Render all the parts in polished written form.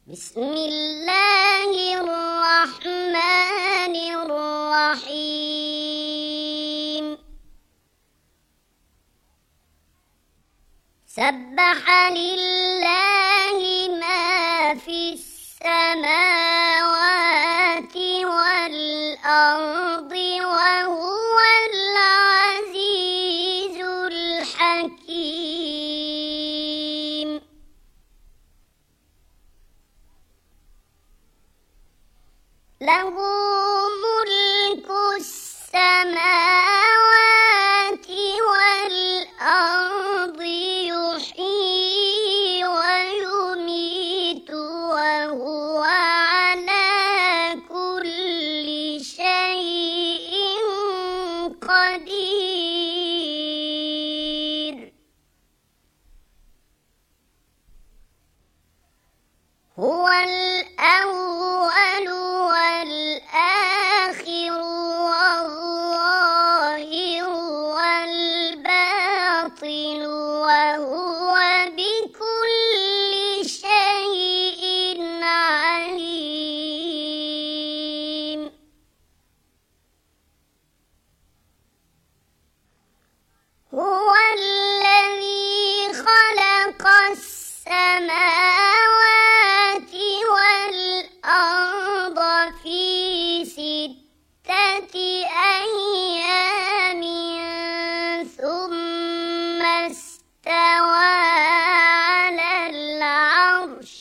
بسم الله الرحمن الرحيم. سبح لله ما في السماوات والأرض وهو العزيز الحكيم. له ملك السماوات والأرض يحيي ويميت وهو على كل شيء قدير. هو الأول والآخر والظاهر والباطن وهو بكل شيء عليم. هو الذي خلق السماوات والأرض في 6 أيام ثم استوى على العرش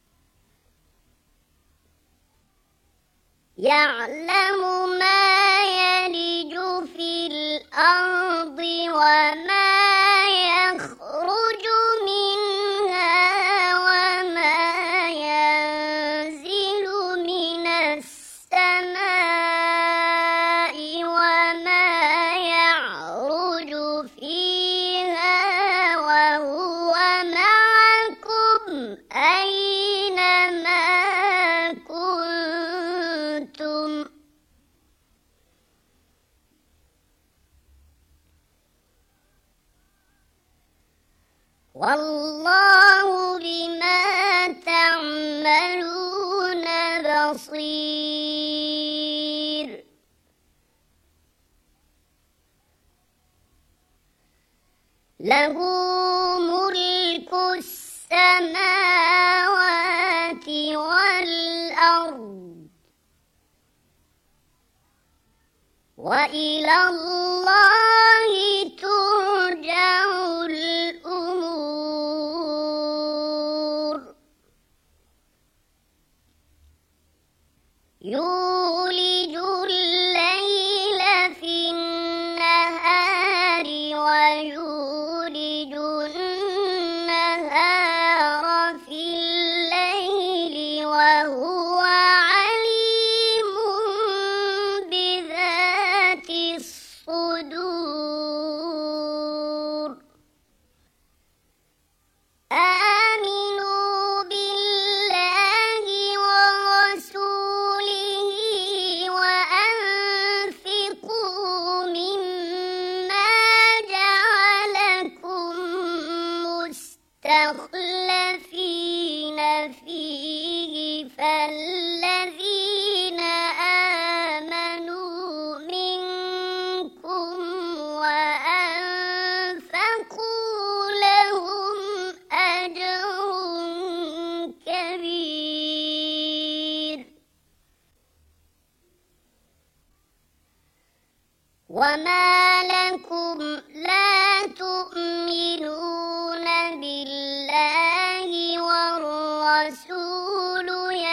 يعلم ما يلج في الأرض وما يخرج منها وما ينزل من السماء وما يعرج فيها وهو معكم أينما كنتم والله بما تعملون بصير. له ملك السماوات والأرض وإلى الله ترجع الأمور. يولج الليل في النهار ويولج النهار في الليل وهو عليم بذات الصدور. آمنوا بالله ورسوله وأنفقوا مما جعلكم مستخلفين فيه فالذين آمنوا منكم وأنفقوا لهم أجر كبير. وما لكم لا تؤمنون بالله والرسول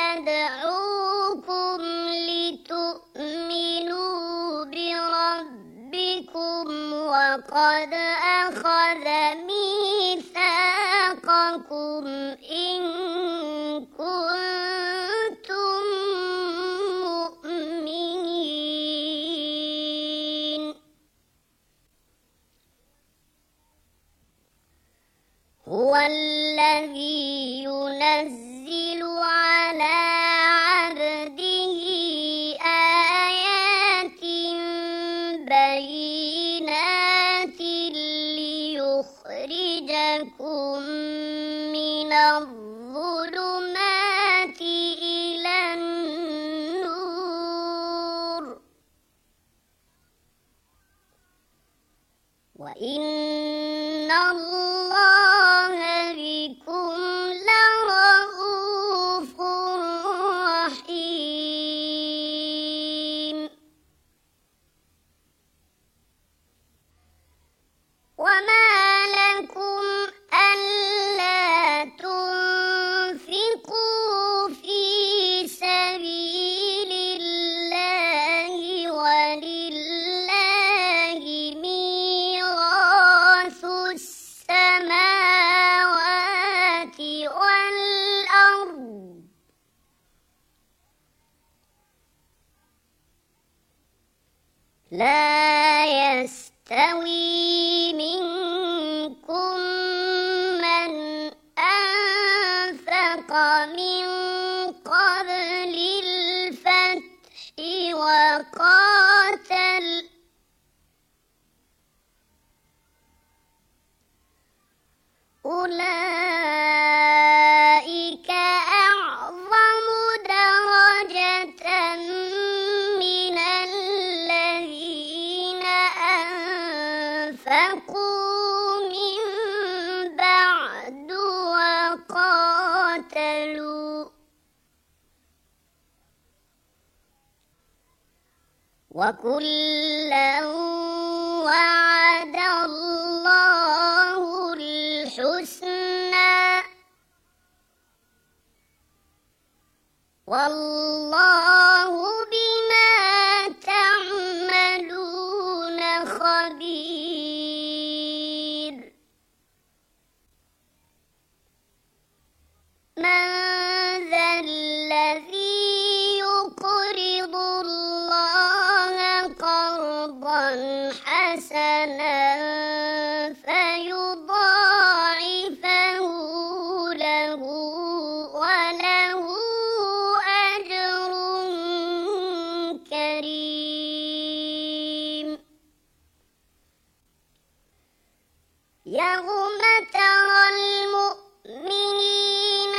يدعوكم لتؤمنوا بربكم وقد أخذ ميثاقكم إن كنتم مؤمنين. هو الذي ينزل على عبده آيات بينات ليخرجكم من الظلمات إن الله بكم لرءوف رحيم وما لكم ألا تنفقوا في سبيل الله ولله ميراث السماوات والأرض لا يستوي منكم من أنفق من قبل الفتح وقاتل أولئك أعظم درجة من الذين أنفقوا من بعد وقاتلوا وكلا وعد الله الحسنى والله بما تعملون خبير من ذا الذي يقرض الله قرضا حسنا فيضاعفه له وله أجر كريم يوم ترى المؤمنين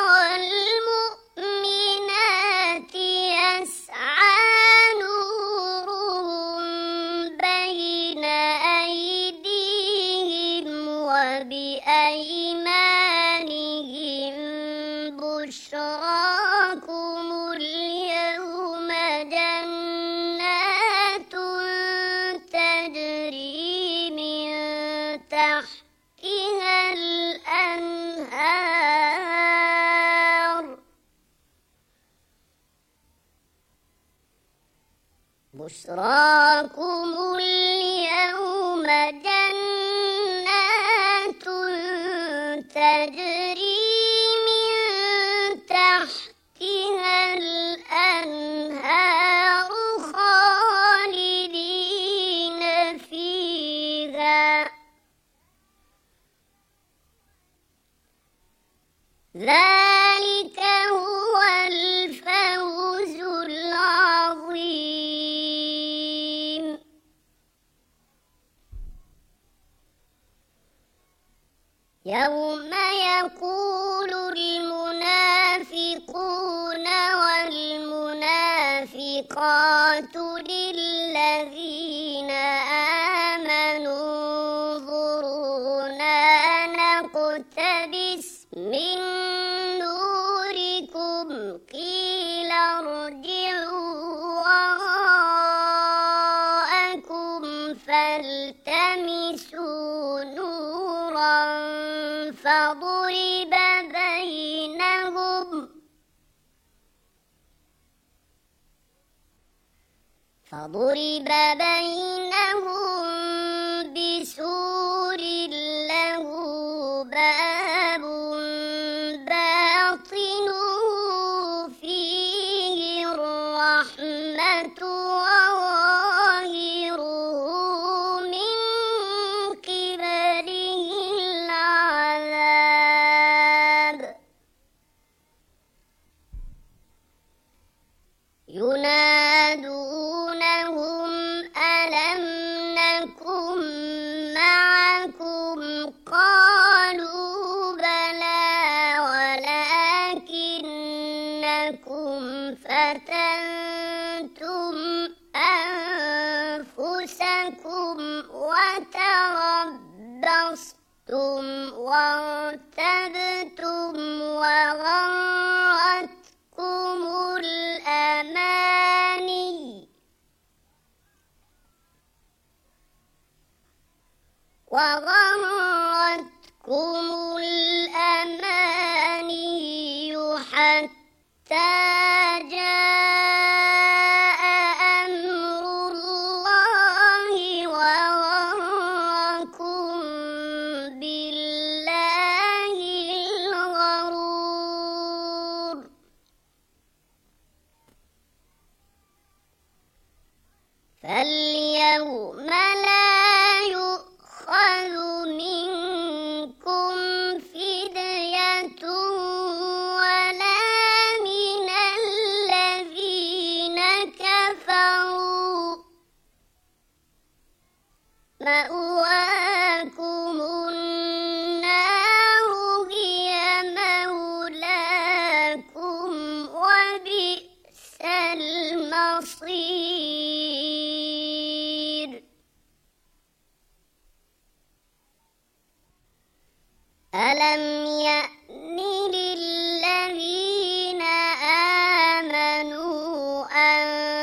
والمؤمنات يسعى نورهم بين أيديهم وبأيمانهم بشراكم اليوم جنات تجري من تحتها الأنهار بشراكم اليوم جنات تجري من تحتها الأنهار خالدين فيها ذلك هو الفوز العظيم يوم يقول المنافقون والمنافقات للذين آمنوا انظرونا نقتبس من نوركم قيل ارجعوا وراءكم فالتمسوا نورا فضرب بينهم بسور له باب باطنه فيه الرحمة وظاهره من قبله العذاب ينادونهم ألم نكن معكم قالوا بلى ولكنكم فتنتم أنفسكم وتربصتم تربصتم وارتبتم وغرتكم الأماني حتى جاء أمر الله وغركم بالله الغرور فاليوم لا يؤخذ منكم فدية ولا من الذين كفروا مأواكم النار هي مولاكم وبئس المصير ألم يأن للذين آمنوا أن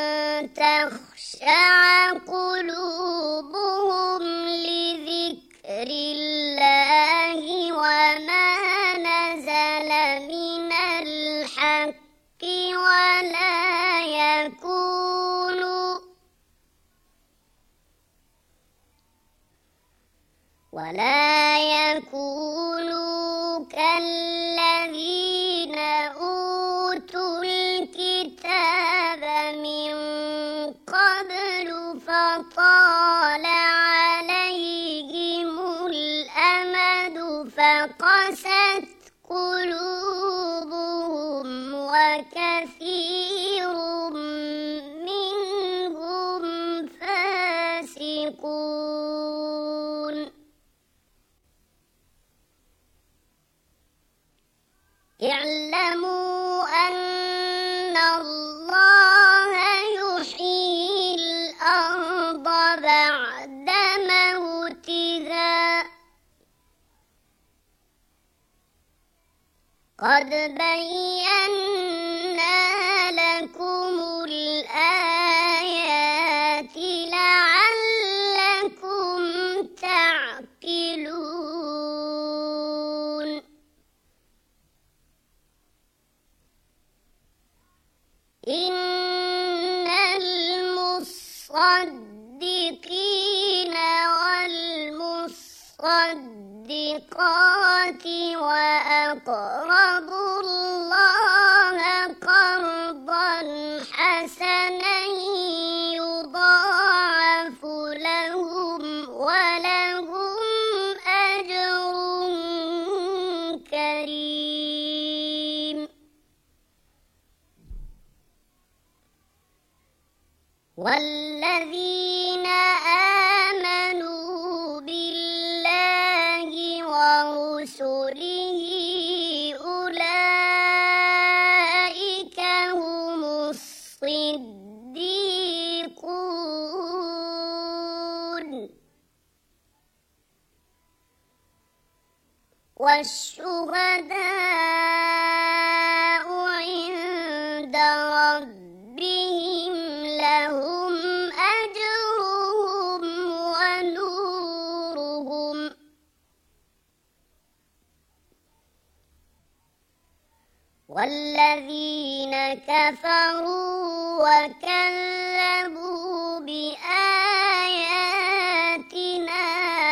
تخشع قلوبهم لذكر الله وما نزل من الحق ولا يكونوا كالذين أوتوا الكتاب من قبل فطال عليهم الأمد فقست قلوبهم وكثير منهم فاسقون اعلموا أن الله يحيي الأرض بعد موتها قد بينا لكم الآيات لعلكم تعقلون إن المصدقين والمصدقات وأقرضوا الله قرضا حسنا يضاعف لهم ولهم أجر كريم والذين آمنوا بالله ورسله أولئك هم الصديقون والشهداء عند ربهم لهم أجرهم ونورهم والذين كفروا وكذبوا بآياتنا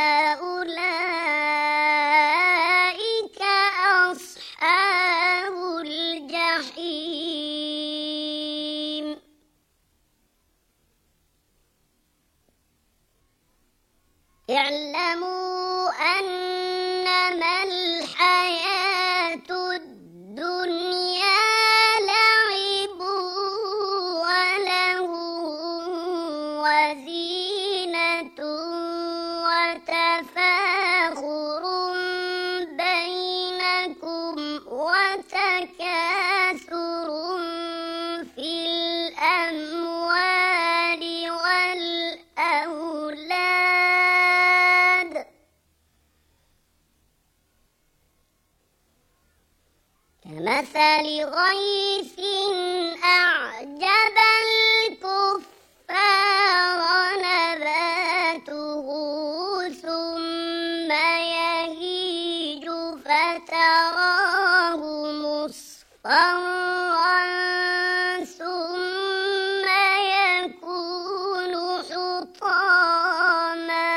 أولئك أصحاب الجحيم اعلموا أنما الحياة الدنيا لعب وله وزينة وتفاخر بينكم وتكاثر في الأموال والأولاد كمثل غيث أعجب الكفار نباته ثم يهيج فتراه مصفرا ثم يكون حطاما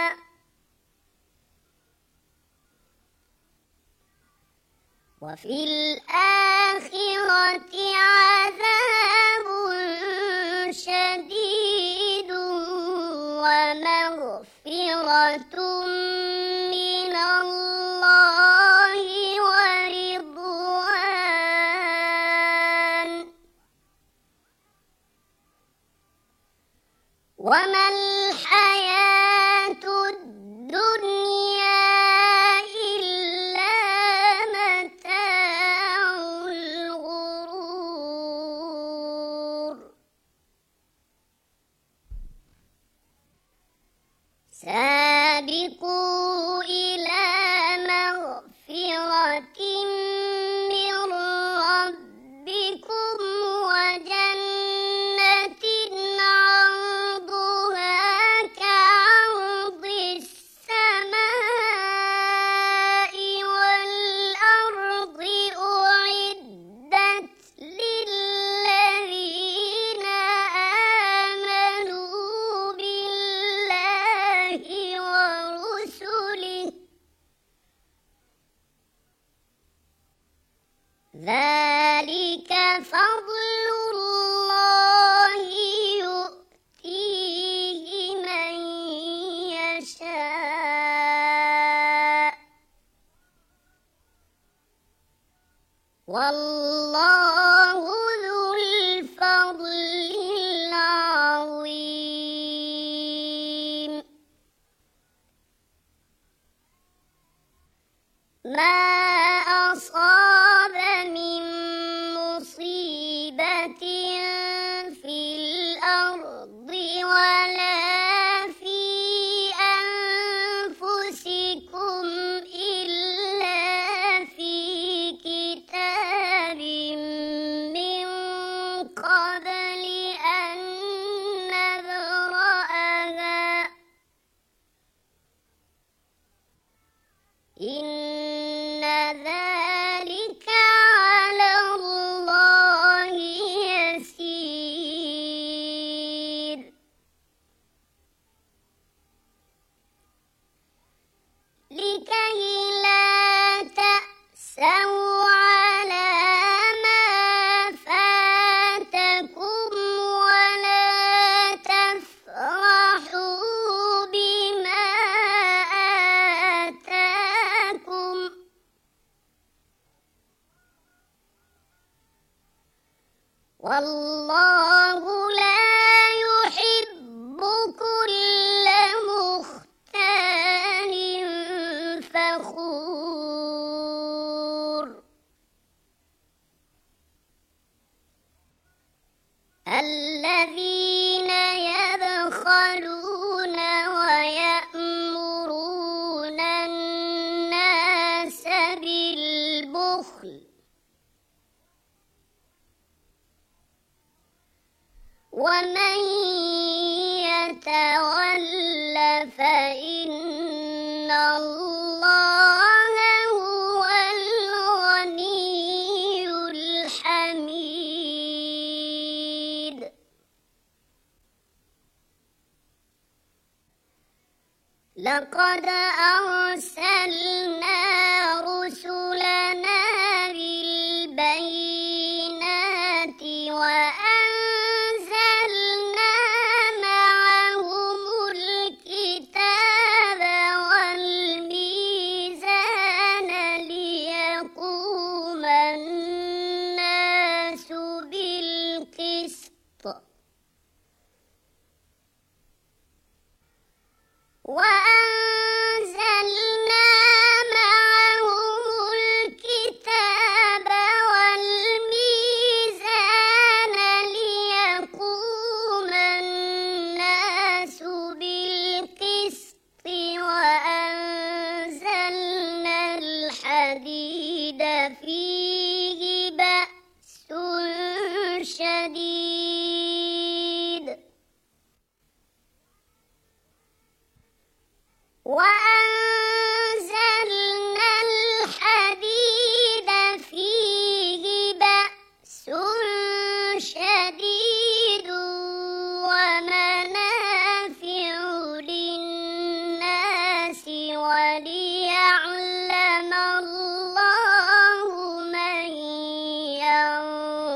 وفي الآخرة عذاب شديد ومغفرة من الله ورضوان وما الحياة الدنيا إلا متاع الغرور سابقوا إلى مغفرة من ربكم وجنة عرضها كعرض السماء والأرض أعدت للذين آمنوا بالله ورسله ذلك فضل الله يؤتيه من يشاء والله ذو الفضل العظيم ما أصاب من مصيبة في الأرض ولا في أنفسكم إلا في كتاب من قبل أن نبرأها إن ذلك على الله يسير لكي لا تأسوا على ما فاتكم ولا تفرحوا بما آتاكم والله لا يحب كل مختال فخور الذين يبخلون ويأمرون الناس بالبخل ومن يتول فإن الله هو الغني الحميد لقد أرسلنا رسلنا بالبينات وأنزلنا معهم الكتاب والميزان ليقوم الناس بالقسط وأنزلنا معهم الكتاب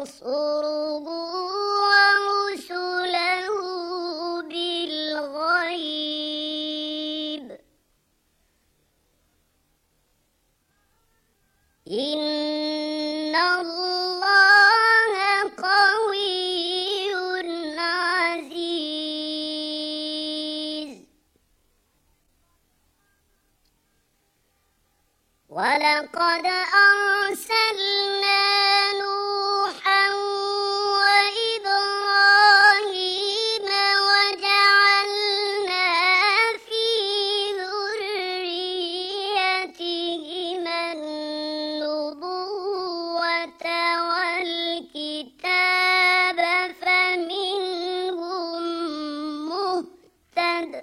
ينصره ورسله بالغيب إن الله قوي عزيز ولقد أرسلنا نوحا وإبراهيم وجعلنا في ذريتهما النبوة والكتاب فمنهم مهتد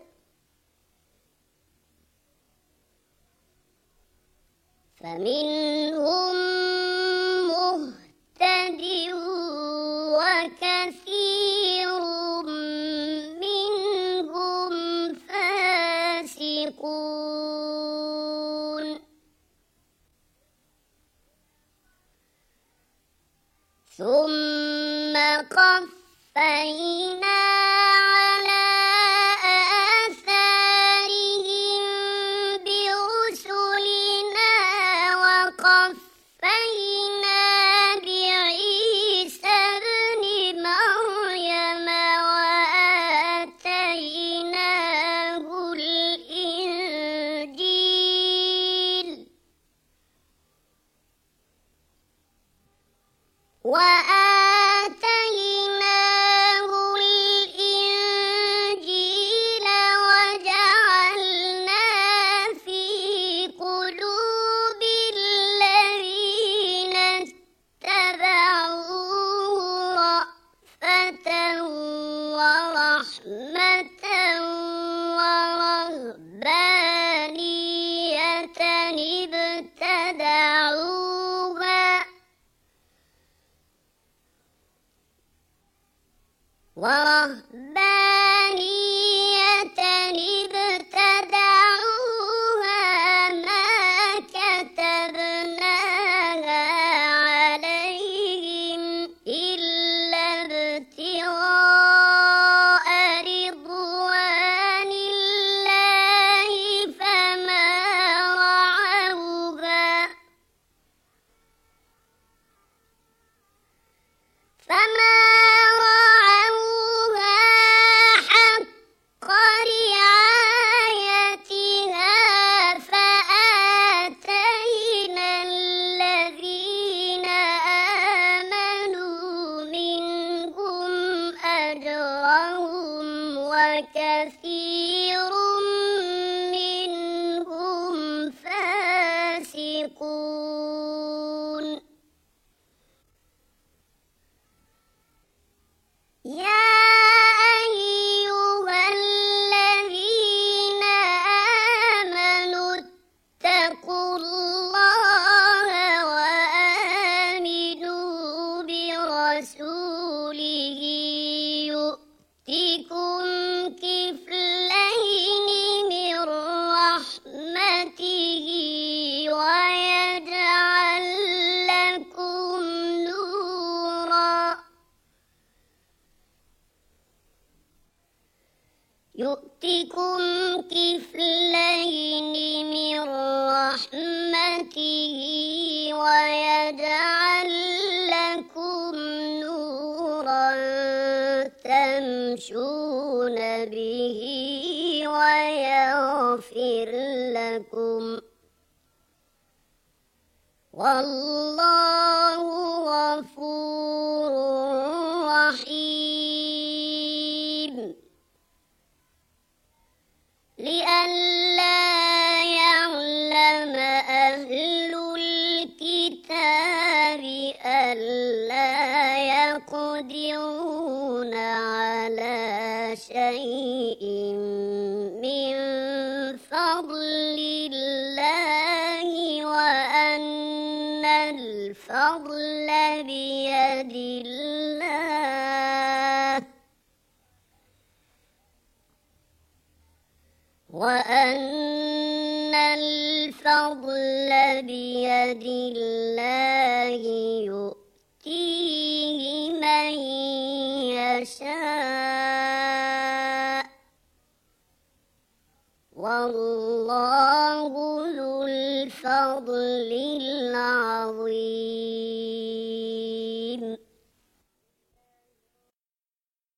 وكثير منهم فاسقون ثم قفينا على آثارهم برسلنا وقفينا بعيسى ابن مريم وآتيناه الإنجيل وجعلنا في قلوب الذين اتبعوه رأفة ورحمة ورهبانية ابتدعوها ما كتبناها عليهم إلا ابتغاء رضوان الله فما رعوها حق رعايتها فآتينا الذين آمنوا منهم أجرهم وكثير منهم فاسقون يا أيها الذين آمنوا اتقوا الله وآمنوا برسوله يؤتكم كفلين من رحمته ويجعل لكم نورا يؤتكم كفلين من رحمته ويجعل لكم نورا تمشون به ويغفر لكم والله غفور رحيم لئلا يعلم أهل الكتاب ألا يقدرون على شيء من فضل الله وأن الفضل بيد الله وأن الفضل بيد الله يؤتيه يشاء